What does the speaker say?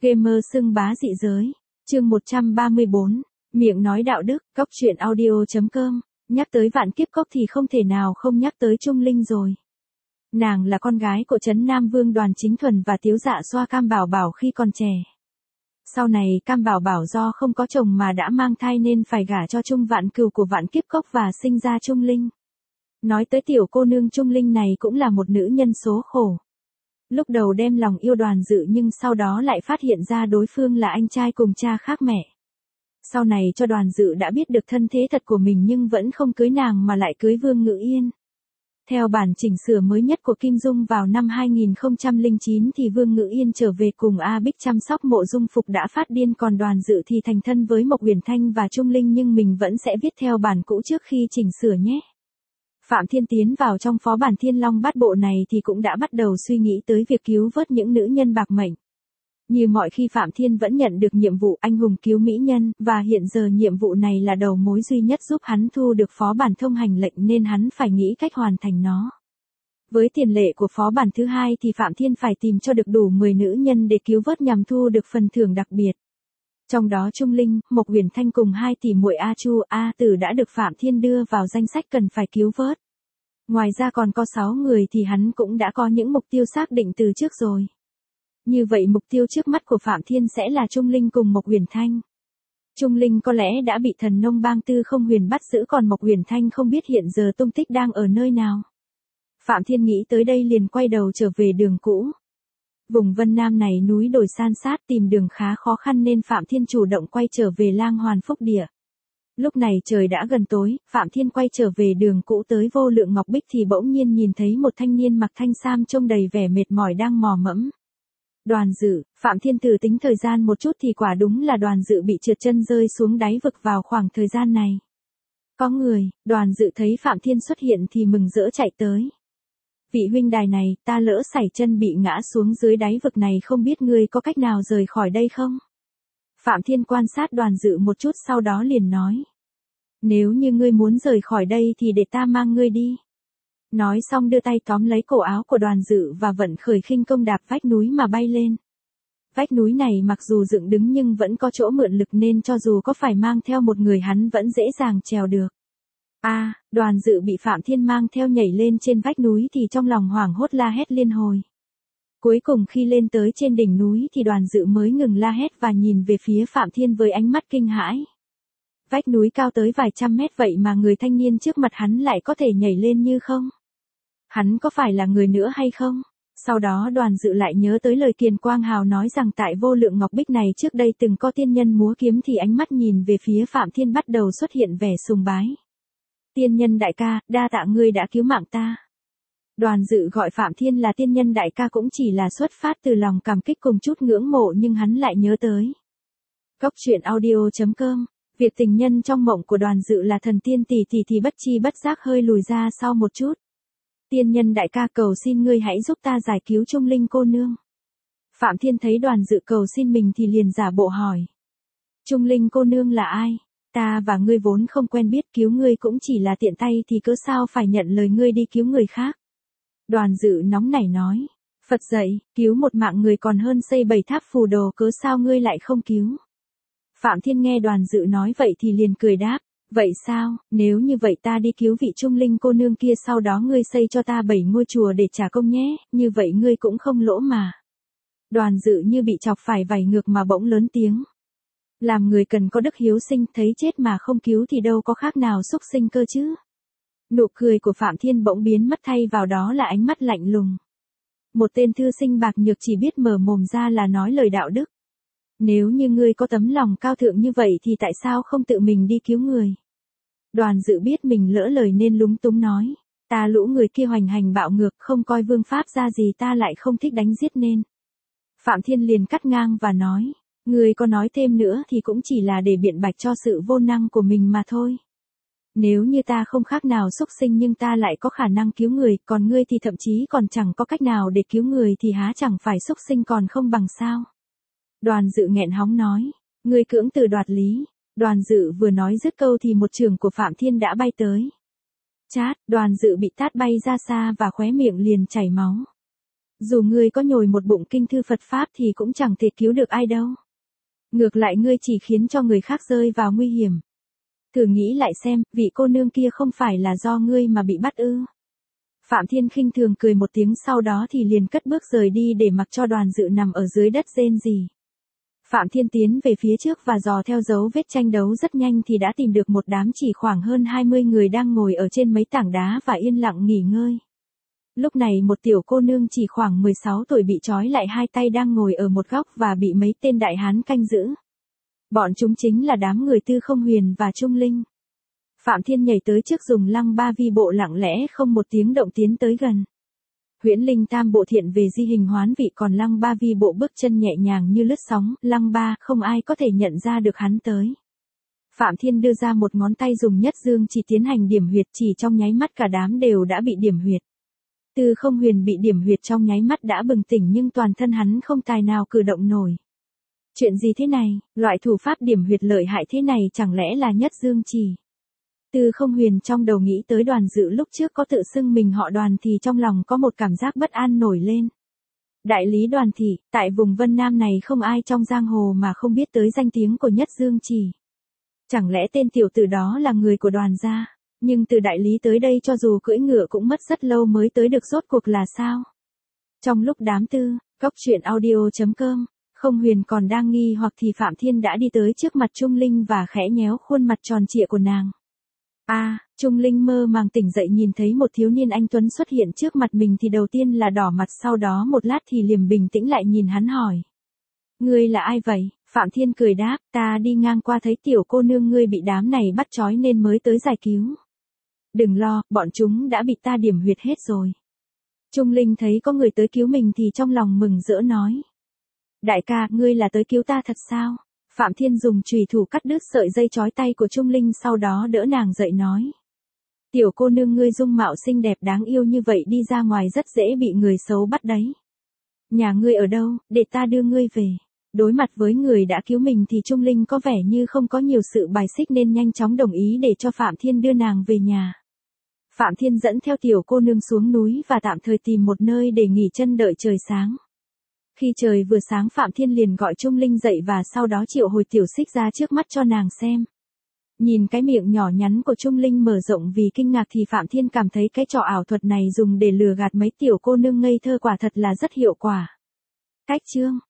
Gamer xưng bá dị giới. Chương 134. Miệng nói đạo đức. Cóc truyện audio.com. Nhắc tới Vạn Kiếp Cốc thì không thể nào không nhắc tới Trung Linh rồi. Nàng là con gái của Trấn Nam Vương Đoàn Chính Thuần và Tiếu Dạ Xoa Cam Bảo Bảo khi còn trẻ. Sau này Cam Bảo Bảo do không có chồng mà đã mang thai nên phải gả cho Trung Vạn Cừu của Vạn Kiếp Cốc và sinh ra Trung Linh. Nói tới tiểu cô nương Trung Linh này cũng là một nữ nhân số khổ. Lúc đầu đem lòng yêu Đoàn Dự nhưng sau đó lại phát hiện ra đối phương là anh trai cùng cha khác mẹ. Sau này cho Đoàn Dự đã biết được thân thế thật của mình nhưng vẫn không cưới nàng mà lại cưới Vương Ngự Yên. Theo bản chỉnh sửa mới nhất của Kim Dung vào năm 2009 thì Vương Ngự Yên trở về cùng A Bích chăm sóc Mộ Dung Phục đã phát điên, còn Đoàn Dự thì thành thân với Mộc Uyển Thanh và Trung Linh, nhưng mình vẫn sẽ viết theo bản cũ trước khi chỉnh sửa nhé. Phạm Thiên tiến vào trong phó bản Thiên Long Bát Bộ này thì cũng đã bắt đầu suy nghĩ tới việc cứu vớt những nữ nhân bạc mệnh. Như mọi khi Phạm Thiên vẫn nhận được nhiệm vụ anh hùng cứu mỹ nhân, và hiện giờ nhiệm vụ này là đầu mối duy nhất giúp hắn thu được phó bản thông hành lệnh nên hắn phải nghĩ cách hoàn thành nó. Với tiền lệ của phó bản thứ hai thì Phạm Thiên phải tìm cho được đủ 10 nữ nhân để cứu vớt nhằm thu được phần thưởng đặc biệt. Trong đó Trung Linh, Mộc Uyển Thanh cùng hai tỷ muội A Chu, A Tử đã được Phạm Thiên đưa vào danh sách cần phải cứu vớt. Ngoài ra còn có 6 người thì hắn cũng đã có những mục tiêu xác định từ trước rồi. Như vậy mục tiêu trước mắt của Phạm Thiên sẽ là Trung Linh cùng Mộc Uyển Thanh. Trung Linh có lẽ đã bị thần nông bang Tư Không Huyền bắt giữ, còn Mộc Uyển Thanh không biết hiện giờ tung tích đang ở nơi nào. Phạm Thiên nghĩ tới đây liền quay đầu trở về đường cũ. Vùng Vân Nam này núi đồi san sát, tìm đường khá khó khăn nên Phạm Thiên chủ động quay trở về Lang Hoàn Phúc Địa. Lúc này trời đã gần tối, Phạm Thiên quay trở về đường cũ tới Vô Lượng Ngọc Bích thì bỗng nhiên nhìn thấy một thanh niên mặc thanh sam trông đầy vẻ mệt mỏi đang mò mẫm. Đoàn Dự. Phạm Thiên thử tính thời gian một chút thì quả đúng là Đoàn Dự bị trượt chân rơi xuống đáy vực vào khoảng thời gian này. Có người. Đoàn Dự thấy Phạm Thiên xuất hiện thì mừng rỡ chạy tới. Vị huynh đài này, ta lỡ sảy chân bị ngã xuống dưới đáy vực này, không biết ngươi có cách nào rời khỏi đây không? Phạm Thiên quan sát Đoàn Dự một chút sau đó liền nói. Nếu như ngươi muốn rời khỏi đây thì để ta mang ngươi đi. Nói xong đưa tay tóm lấy cổ áo của Đoàn Dự và vận khởi khinh công đạp vách núi mà bay lên. Vách núi này mặc dù dựng đứng nhưng vẫn có chỗ mượn lực nên cho dù có phải mang theo một người hắn vẫn dễ dàng trèo được. Đoàn Dự bị Phạm Thiên mang theo nhảy lên trên vách núi thì trong lòng hoảng hốt la hét liên hồi. Cuối cùng khi lên tới trên đỉnh núi thì Đoàn Dự mới ngừng la hét và nhìn về phía Phạm Thiên với ánh mắt kinh hãi. Vách núi cao tới vài trăm mét vậy mà người thanh niên trước mặt hắn lại có thể nhảy lên như không? Hắn có phải là người nữa hay không? Sau đó Đoàn Dự lại nhớ tới lời Kiền Quang Hào nói rằng tại Vô Lượng Ngọc Bích này trước đây từng có tiên nhân múa kiếm, thì ánh mắt nhìn về phía Phạm Thiên bắt đầu xuất hiện vẻ sùng bái. Tiên nhân đại ca, đa tạ ngươi đã cứu mạng ta. Đoàn Dự gọi Phạm Thiên là tiên nhân đại ca cũng chỉ là xuất phát từ lòng cảm kích cùng chút ngưỡng mộ, nhưng hắn lại nhớ tới Cóc truyện audio.com. Việc tình nhân trong mộng của Đoàn Dự là thần tiên tỷ tỷ thì bất chi bất giác hơi lùi ra sau một chút. Tiên nhân đại ca, cầu xin ngươi hãy giúp ta giải cứu Trung Linh cô nương. Phạm Thiên thấy Đoàn Dự cầu xin mình thì liền giả bộ hỏi. Trung Linh cô nương là ai? Ta và ngươi vốn không quen biết, cứu ngươi cũng chỉ là tiện tay thì cớ sao phải nhận lời ngươi đi cứu người khác? Đoàn Dự nóng nảy nói. Phật dạy, cứu một mạng người còn hơn xây 7 tháp phù đồ, cớ sao ngươi lại không cứu? Phạm Thiên nghe Đoàn Dự nói vậy thì liền cười đáp. Vậy sao, nếu như vậy ta đi cứu vị Trung Linh cô nương kia, sau đó ngươi xây cho ta 7 ngôi chùa để trả công nhé, như vậy ngươi cũng không lỗ mà. Đoàn Dự như bị chọc phải vảy ngược mà bỗng lớn tiếng. Làm người cần có đức hiếu sinh, thấy chết mà không cứu thì đâu có khác nào xúc sinh cơ chứ. Nụ cười của Phạm Thiên bỗng biến mất, thay vào đó là ánh mắt lạnh lùng. Một tên thư sinh bạc nhược chỉ biết mở mồm ra là nói lời đạo đức. Nếu như ngươi có tấm lòng cao thượng như vậy thì tại sao không tự mình đi cứu người? Đoàn Dự biết mình lỡ lời nên lúng túng nói. Ta lũ người kia hoành hành bạo ngược, không coi vương pháp ra gì, ta lại không thích đánh giết nên. Phạm Thiên liền cắt ngang và nói. Ngươi có nói thêm nữa thì cũng chỉ là để biện bạch cho sự vô năng của mình mà thôi. Nếu như ta không khác nào xúc sinh nhưng ta lại có khả năng cứu người, còn ngươi thì thậm chí còn chẳng có cách nào để cứu người thì há chẳng phải xúc sinh còn không bằng sao? Đoàn Dự nghẹn hóng nói. Ngươi cưỡng từ đoạt lý. Đoàn Dự vừa nói dứt câu thì một chưởng của Phạm Thiên đã bay tới. Chát, Đoàn Dự bị tát bay ra xa và khóe miệng liền chảy máu. Dù ngươi có nhồi một bụng kinh thư Phật Pháp thì cũng chẳng thể cứu được ai đâu. Ngược lại ngươi chỉ khiến cho người khác rơi vào nguy hiểm. Thử nghĩ lại xem, vị cô nương kia không phải là do ngươi mà bị bắt ư. Phạm Thiên khinh thường cười một tiếng, sau đó thì liền cất bước rời đi để mặc cho Đoàn Dự nằm ở dưới đất rên rỉ. Phạm Thiên tiến về phía trước và dò theo dấu vết tranh đấu rất nhanh thì đã tìm được một đám chỉ khoảng hơn 20 người đang ngồi ở trên mấy tảng đá và yên lặng nghỉ ngơi. Lúc này một tiểu cô nương chỉ khoảng 16 tuổi bị trói lại hai tay đang ngồi ở một góc và bị mấy tên đại hán canh giữ. Bọn chúng chính là đám người Tư Không Huyền và Trung Linh. Phạm Thiên nhảy tới trước dùng Lăng Ba Vi bộ lặng lẽ không một tiếng động tiến tới gần. Huyễn Linh Tam bộ thiện về di hình hoán vị, còn Lăng Ba Vi bộ bước chân nhẹ nhàng như lướt sóng. Lăng Ba không ai có thể nhận ra được hắn tới. Phạm Thiên đưa ra một ngón tay dùng nhất dương chỉ tiến hành điểm huyệt, chỉ trong nháy mắt cả đám đều đã bị điểm huyệt. Tư Không Huyền bị điểm huyệt trong nháy mắt đã bừng tỉnh nhưng toàn thân hắn không tài nào cử động nổi. Chuyện gì thế này, loại thủ pháp điểm huyệt lợi hại thế này chẳng lẽ là nhất dương chỉ? Tư Không Huyền trong đầu nghĩ tới Đoàn Dự lúc trước có tự xưng mình họ Đoàn thì trong lòng có một cảm giác bất an nổi lên. Đại lý Đoàn thị, tại vùng Vân Nam này không ai trong giang hồ mà không biết tới danh tiếng của nhất dương chỉ. Chẳng lẽ tên tiểu tử đó là người của Đoàn gia? Nhưng từ đại lý tới đây cho dù cưỡi ngựa cũng mất rất lâu mới tới được, rốt cuộc là sao? Trong lúc đám tư, cóc truyện audio.com, Không Huyền còn đang nghi hoặc thì Phạm Thiên đã đi tới trước mặt Trung Linh và khẽ nhéo khuôn mặt tròn trịa của nàng. Trung Linh mơ màng tỉnh dậy nhìn thấy một thiếu niên anh tuấn xuất hiện trước mặt mình thì đầu tiên là đỏ mặt, sau đó một lát thì liền bình tĩnh lại nhìn hắn hỏi. Ngươi là ai vậy? Phạm Thiên cười đáp, ta đi ngang qua thấy tiểu cô nương ngươi bị đám này bắt trói nên mới tới giải cứu. Đừng lo, bọn chúng đã bị ta điểm huyệt hết rồi. Trung Linh thấy có người tới cứu mình thì trong lòng mừng rỡ nói. Đại ca, ngươi là tới cứu ta thật sao? Phạm Thiên dùng chùy thủ cắt đứt sợi dây trói tay của Trung Linh, sau đó đỡ nàng dậy nói. Tiểu cô nương ngươi dung mạo xinh đẹp đáng yêu như vậy đi ra ngoài rất dễ bị người xấu bắt đấy. Nhà ngươi ở đâu, để ta đưa ngươi về. Đối mặt với người đã cứu mình thì Trung Linh có vẻ như không có nhiều sự bài xích nên nhanh chóng đồng ý để cho Phạm Thiên đưa nàng về nhà. Phạm Thiên dẫn theo tiểu cô nương xuống núi và tạm thời tìm một nơi để nghỉ chân đợi trời sáng. Khi trời vừa sáng Phạm Thiên liền gọi Trung Linh dậy và sau đó triệu hồi tiểu xích ra trước mắt cho nàng xem. Nhìn cái miệng nhỏ nhắn của Trung Linh mở rộng vì kinh ngạc thì Phạm Thiên cảm thấy cái trò ảo thuật này dùng để lừa gạt mấy tiểu cô nương ngây thơ quả thật là rất hiệu quả. Cách chương